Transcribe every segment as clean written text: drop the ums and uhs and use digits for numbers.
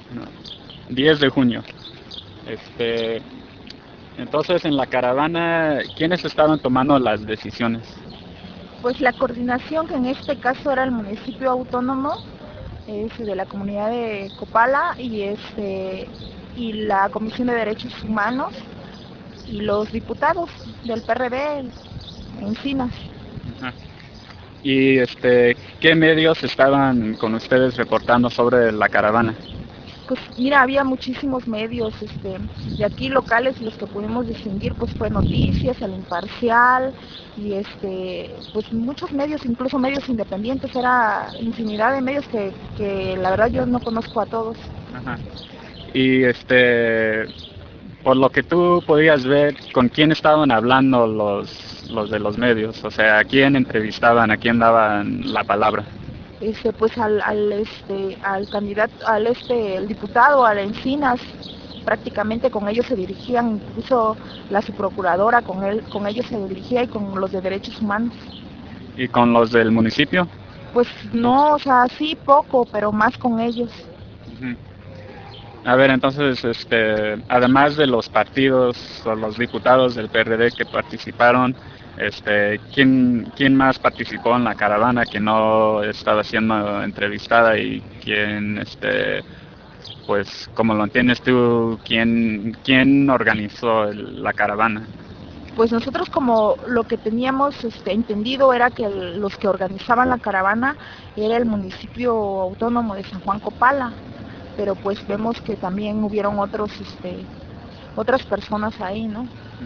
No, 10 de junio. Este, entonces en la caravana, ¿quiénes estaban tomando las decisiones? Pues la coordinación, que en este caso era el municipio autónomo de la comunidad de Copala y la Comisión de Derechos Humanos y los diputados del PRD, Encinas. Ajá. Y ¿qué medios estaban con ustedes reportando sobre la caravana? Pues mira, había muchísimos medios de aquí locales, y los que pudimos distinguir pues fue Noticias, El Imparcial y pues muchos medios, incluso medios independientes. Era infinidad de medios que la verdad yo no conozco a todos. Ajá. Y por lo que tú podías ver, ¿con quién estaban hablando los de los medios? O sea, ¿a quién entrevistaban, a quién daban la palabra? Pues al candidato, el diputado, al Encinas, prácticamente con ellos se dirigían, incluso la subprocuradora con ellos se dirigía, y con los de derechos humanos. ¿Y con los del municipio? Pues no, o sea, sí poco, pero más con ellos. Ujú. A ver, entonces, además de los partidos o los diputados del PRD que participaron, ¿quién más participó en la caravana que no estaba siendo entrevistada y quién, pues, como lo entiendes tú, quién organizó la caravana? Pues nosotros, como lo que teníamos entendido era que los que organizaban la caravana era el municipio autónomo de San Juan Copala, pero pues vemos que también hubieron otras personas ahí, ¿no?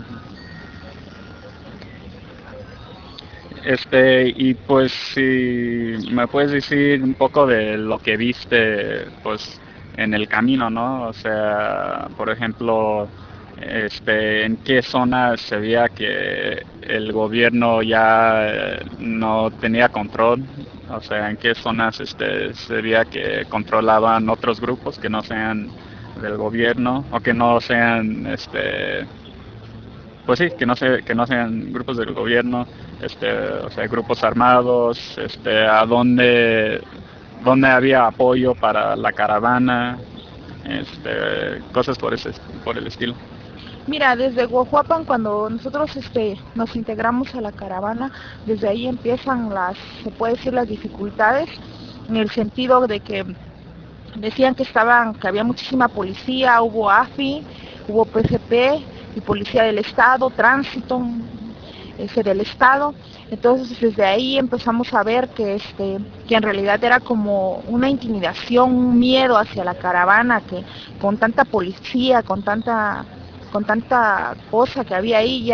Y pues si me puedes decir un poco de lo que viste, pues en el camino, ¿no? O sea, por ejemplo, en qué zonas se veía que el gobierno ya no tenía control, o sea, en qué zonas se veía que controlaban otros grupos que no sean del gobierno o que no sean pues sí, que no sean grupos del gobierno, o sea, grupos armados, dónde había apoyo para la caravana, cosas por el estilo. Mira, desde Guajuapan, cuando nosotros nos integramos a la caravana, desde ahí empiezan se puede decir, las dificultades, en el sentido de que decían que había muchísima policía, hubo AFI, hubo PCP y Policía del Estado, Tránsito del Estado. Entonces desde ahí empezamos a ver que en realidad era como una intimidación, un miedo hacia la caravana, que con tanta policía, con tanta cosa que había ahí,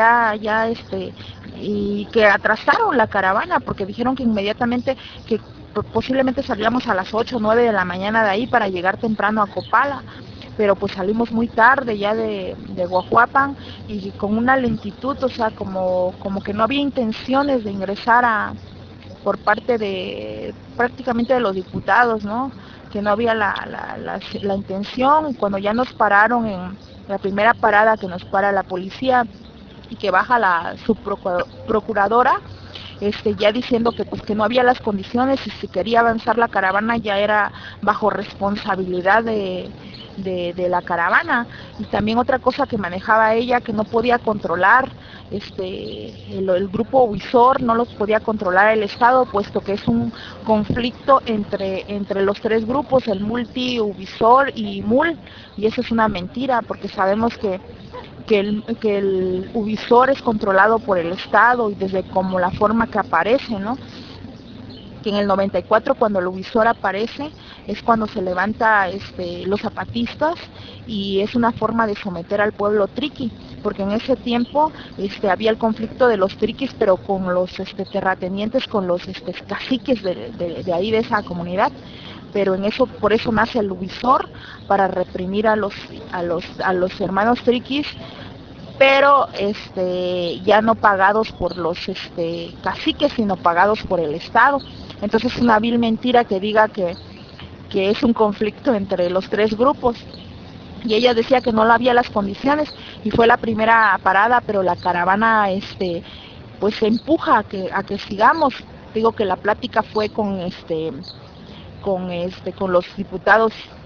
y que atrasaron la caravana, porque dijeron que inmediatamente, que posiblemente salíamos a las 8 o 9 de la mañana de ahí para llegar temprano a Copala, pero pues salimos muy tarde ya de Guajuapan, y con una lentitud, o sea, como que no había intenciones de ingresar por parte de prácticamente de los diputados, ¿no? Que no había la intención. Y cuando ya nos pararon en la primera parada, que nos para la policía y que baja la subprocuradora, ya diciendo que pues que no había las condiciones, y si quería avanzar la caravana ya era bajo responsabilidad de la caravana. Y también otra cosa que manejaba ella, que no podía controlar el grupo Uvisor, no los podía controlar el Estado, puesto que es un conflicto entre los tres grupos, el Multi, Uvisor y MUL, y eso es una mentira, porque sabemos que el Uvisor es controlado por el Estado, y desde como la forma que aparece, ¿no? Que en el 94, cuando el Uvisor aparece, es cuando se levanta los zapatistas, y es una forma de someter al pueblo triqui, porque en ese tiempo había el conflicto de los triquis, pero con los terratenientes, con los caciques de ahí, de esa comunidad. Pero por eso nace el Uvisor, para reprimir a los hermanos triquis, pero ya no pagados por los caciques, sino pagados por el Estado. Entonces es una vil mentira que diga que es un conflicto entre los tres grupos. Y ella decía que no había las condiciones, y fue la primera parada, pero la caravana pues se empuja a que sigamos. Digo que la plática fue con los diputados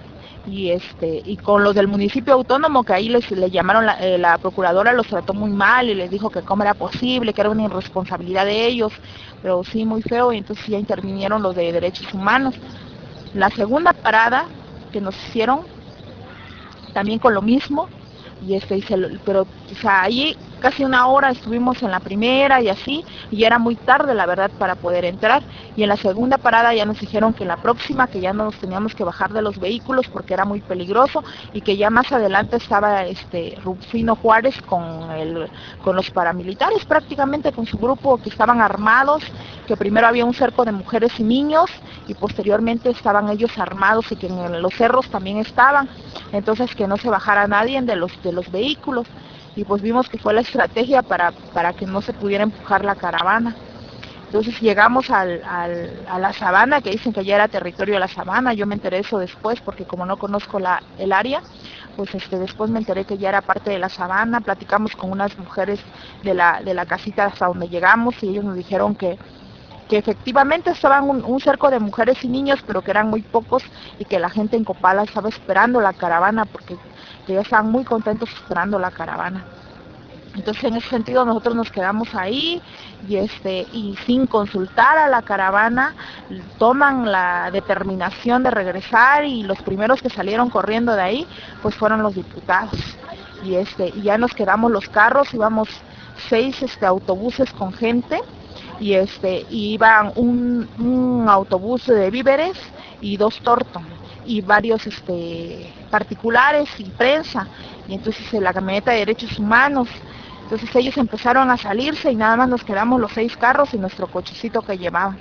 y con los del municipio autónomo, que ahí le llamaron, la procuradora los trató muy mal y les dijo que cómo era posible, que era una irresponsabilidad de ellos, pero sí muy feo, y entonces ya intervinieron los de derechos humanos. La segunda parada que nos hicieron, también con lo mismo, pero o sea, ahí casi una hora estuvimos en la primera y así, y ya era muy tarde la verdad para poder entrar, y en la segunda parada ya nos dijeron que en la próxima, que ya no nos teníamos que bajar de los vehículos porque era muy peligroso, y que ya más adelante estaba Rufino Juárez con los paramilitares, prácticamente con su grupo, que estaban armados, que primero había un cerco de mujeres y niños, y posteriormente estaban ellos armados, y que en los cerros también estaban, entonces que no se bajara nadie de los vehículos, y pues vimos que fue la estrategia para que no se pudiera empujar la caravana. Entonces llegamos a la sabana, que dicen que ya era territorio de la sabana. Yo me enteré eso después, porque como no conozco el área, pues después me enteré que ya era parte de la sabana. Platicamos con unas mujeres de la casita hasta donde llegamos, y ellos nos dijeron que efectivamente estaban un cerco de mujeres y niños, pero que eran muy pocos, y que la gente en Copala estaba esperando la caravana, porque ya estaban muy contentos esperando la caravana. Entonces en ese sentido nosotros nos quedamos ahí, y sin consultar a la caravana toman la determinación de regresar, y los primeros que salieron corriendo de ahí pues fueron los diputados, y ya nos quedamos los carros, íbamos 6 autobuses con gente, y iban un autobús de víveres y 2 tortos, y varios particulares y prensa, y entonces la camioneta de derechos humanos. Entonces ellos empezaron a salirse, y nada más nos quedamos los 6 carros y nuestro cochecito que llevaba.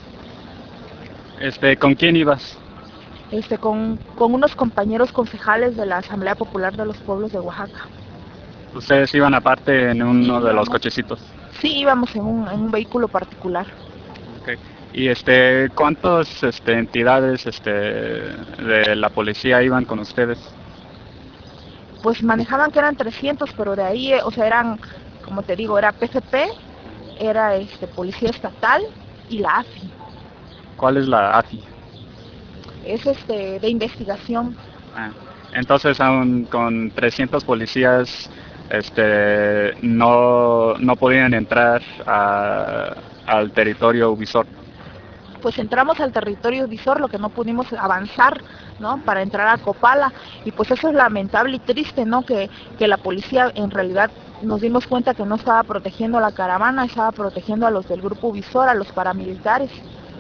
¿Con quién ibas? Con unos compañeros concejales de la Asamblea Popular de los Pueblos de Oaxaca. ¿Ustedes iban aparte en Sí, uno de los cochecitos? Sí, íbamos en un vehículo particular. Okay. ¿Y cuántas entidades de la policía iban con ustedes? Pues manejaban que eran 300, pero de ahí, o sea, eran, como te digo, era PFP, era Policía Estatal y la AFI. ¿Cuál es la AFI? Es de investigación. Ah, entonces aún con 300 policías no podían entrar al territorio Ubisoft. Pues entramos al territorio visor, lo que no pudimos avanzar, ¿no? Para entrar a Copala, y pues eso es lamentable y triste, ¿no? Que la policía en realidad nos dimos cuenta que no estaba protegiendo a la caravana, estaba protegiendo a los del grupo visor, a los paramilitares.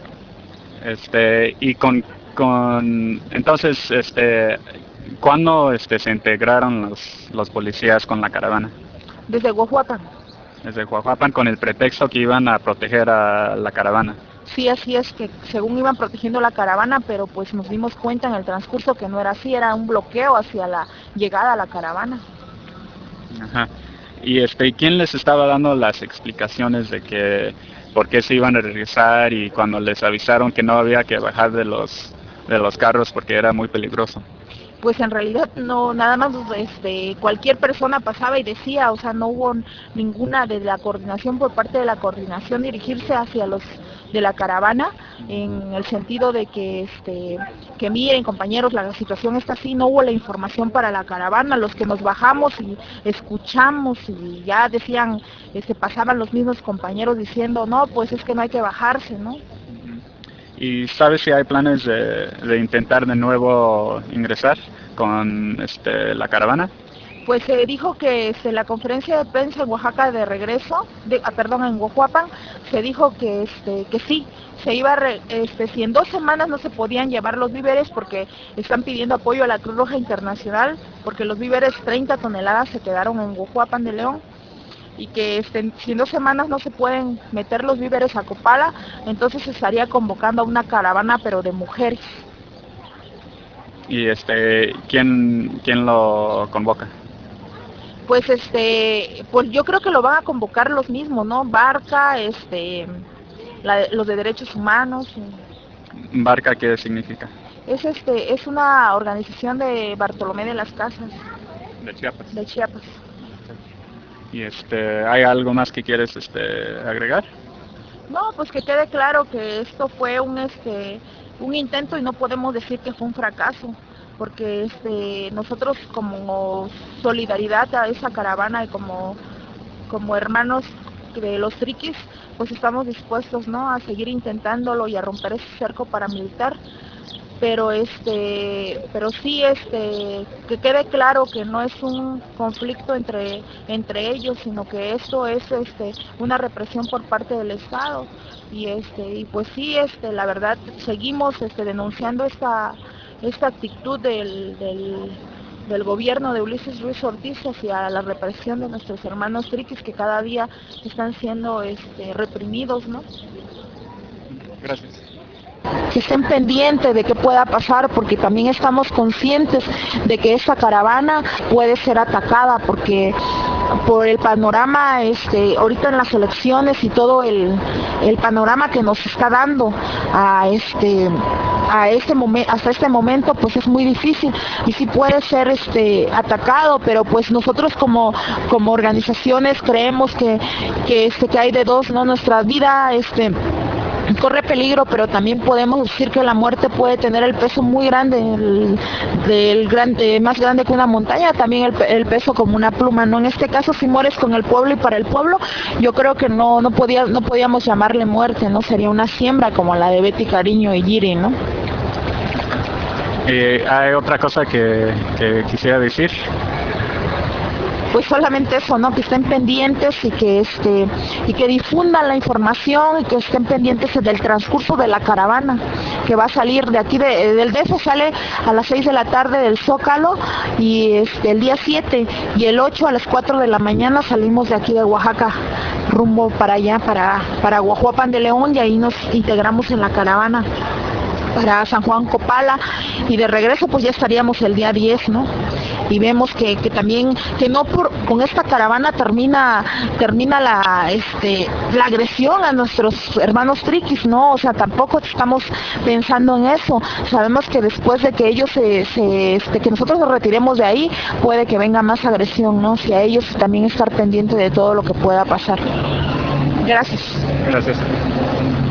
Y entonces ¿cuándo se integraron los policías con la caravana? Desde Oaxaca. Desde Coahuapan, con el pretexto que iban a proteger a la caravana. Sí, así es, que según iban protegiendo la caravana, pero pues nos dimos cuenta en el transcurso que no era así, era un bloqueo hacia la llegada a la caravana. Ajá. ¿Y quién les estaba dando las explicaciones de que por qué se iban a regresar, y cuando les avisaron que no había que bajar de los carros porque era muy peligroso? Pues en realidad no, nada más cualquier persona pasaba y decía, o sea, no hubo ninguna de la coordinación, por parte de la coordinación, dirigirse hacia los de la caravana, en el sentido de que miren, compañeros, la situación está así, no hubo la información para la caravana. Los que nos bajamos y escuchamos, y ya decían, pasaban los mismos compañeros diciendo, no, pues es que no hay que bajarse, ¿no? ¿Y sabes si hay planes de intentar de nuevo ingresar con la caravana? Pues se dijo que la conferencia de prensa en Oaxaca de regreso, perdón, en Oaxaca, se dijo que sí, se iba si en 2 semanas no se podían llevar los víveres, porque están pidiendo apoyo a la Cruz Roja Internacional, porque los víveres 30 toneladas se quedaron en Oaxaca de León, y que si en 2 semanas no se pueden meter los víveres a Copala, entonces se estaría convocando a una caravana, pero de mujeres. ¿Y quién lo convoca? Pues pues yo creo que lo van a convocar los mismos, ¿no? Barca, los de derechos humanos. ¿Barca qué significa? Es una organización de Bartolomé de las Casas. De Chiapas. De Chiapas. ¿Y hay algo más que quieres agregar? No, pues que quede claro que esto fue un intento, y no podemos decir que fue un fracaso. porque nosotros como solidaridad a esa caravana y como hermanos de los triquis, pues estamos dispuestos, ¿no?, a seguir intentándolo y a romper ese cerco paramilitar. Pero pero sí, que quede claro que no es un conflicto entre ellos, sino que esto es una represión por parte del Estado. Y pues sí, la verdad seguimos denunciando esta actitud del gobierno de Ulises Ruiz Ortiz hacia la represión de nuestros hermanos triquis, que cada día están siendo reprimidos, ¿no? Gracias. Que estén pendientes de qué pueda pasar, porque también estamos conscientes de que esta caravana puede ser atacada, porque por el panorama ahorita en las elecciones y todo el panorama que nos está dando hasta este momento, pues es muy difícil y sí puede ser atacado, pero pues nosotros como organizaciones creemos que hay de dos, ¿no? Nuestra vida corre peligro, pero también podemos decir que la muerte puede tener el peso muy grande, más grande que una montaña, también el peso como una pluma, ¿no? En este caso, si mueres con el pueblo y para el pueblo, yo creo que no podíamos llamarle muerte, ¿no? Sería una siembra como la de Betty Cariño y Giri, ¿no? Hay otra cosa que quisiera decir. Pues solamente eso, ¿no? Que estén pendientes y que difundan la información y que estén pendientes del transcurso de la caravana que va a salir de aquí del DF. Sale a las 6 de la tarde del Zócalo y el día 7 y el 8 a las 4 de la mañana salimos de aquí de Oaxaca rumbo para allá, para Guajuapan de León, y ahí nos integramos en la caravana para San Juan Copala, y de regreso pues ya estaríamos el día 10, ¿no? Y vemos que también, que no con esta caravana termina la agresión a nuestros hermanos triquis, ¿no? O sea, tampoco estamos pensando en eso. Sabemos que después de que ellos que nosotros nos retiremos de ahí, puede que venga más agresión, ¿no? Si a ellos también estar pendiente de todo lo que pueda pasar. Gracias. Gracias.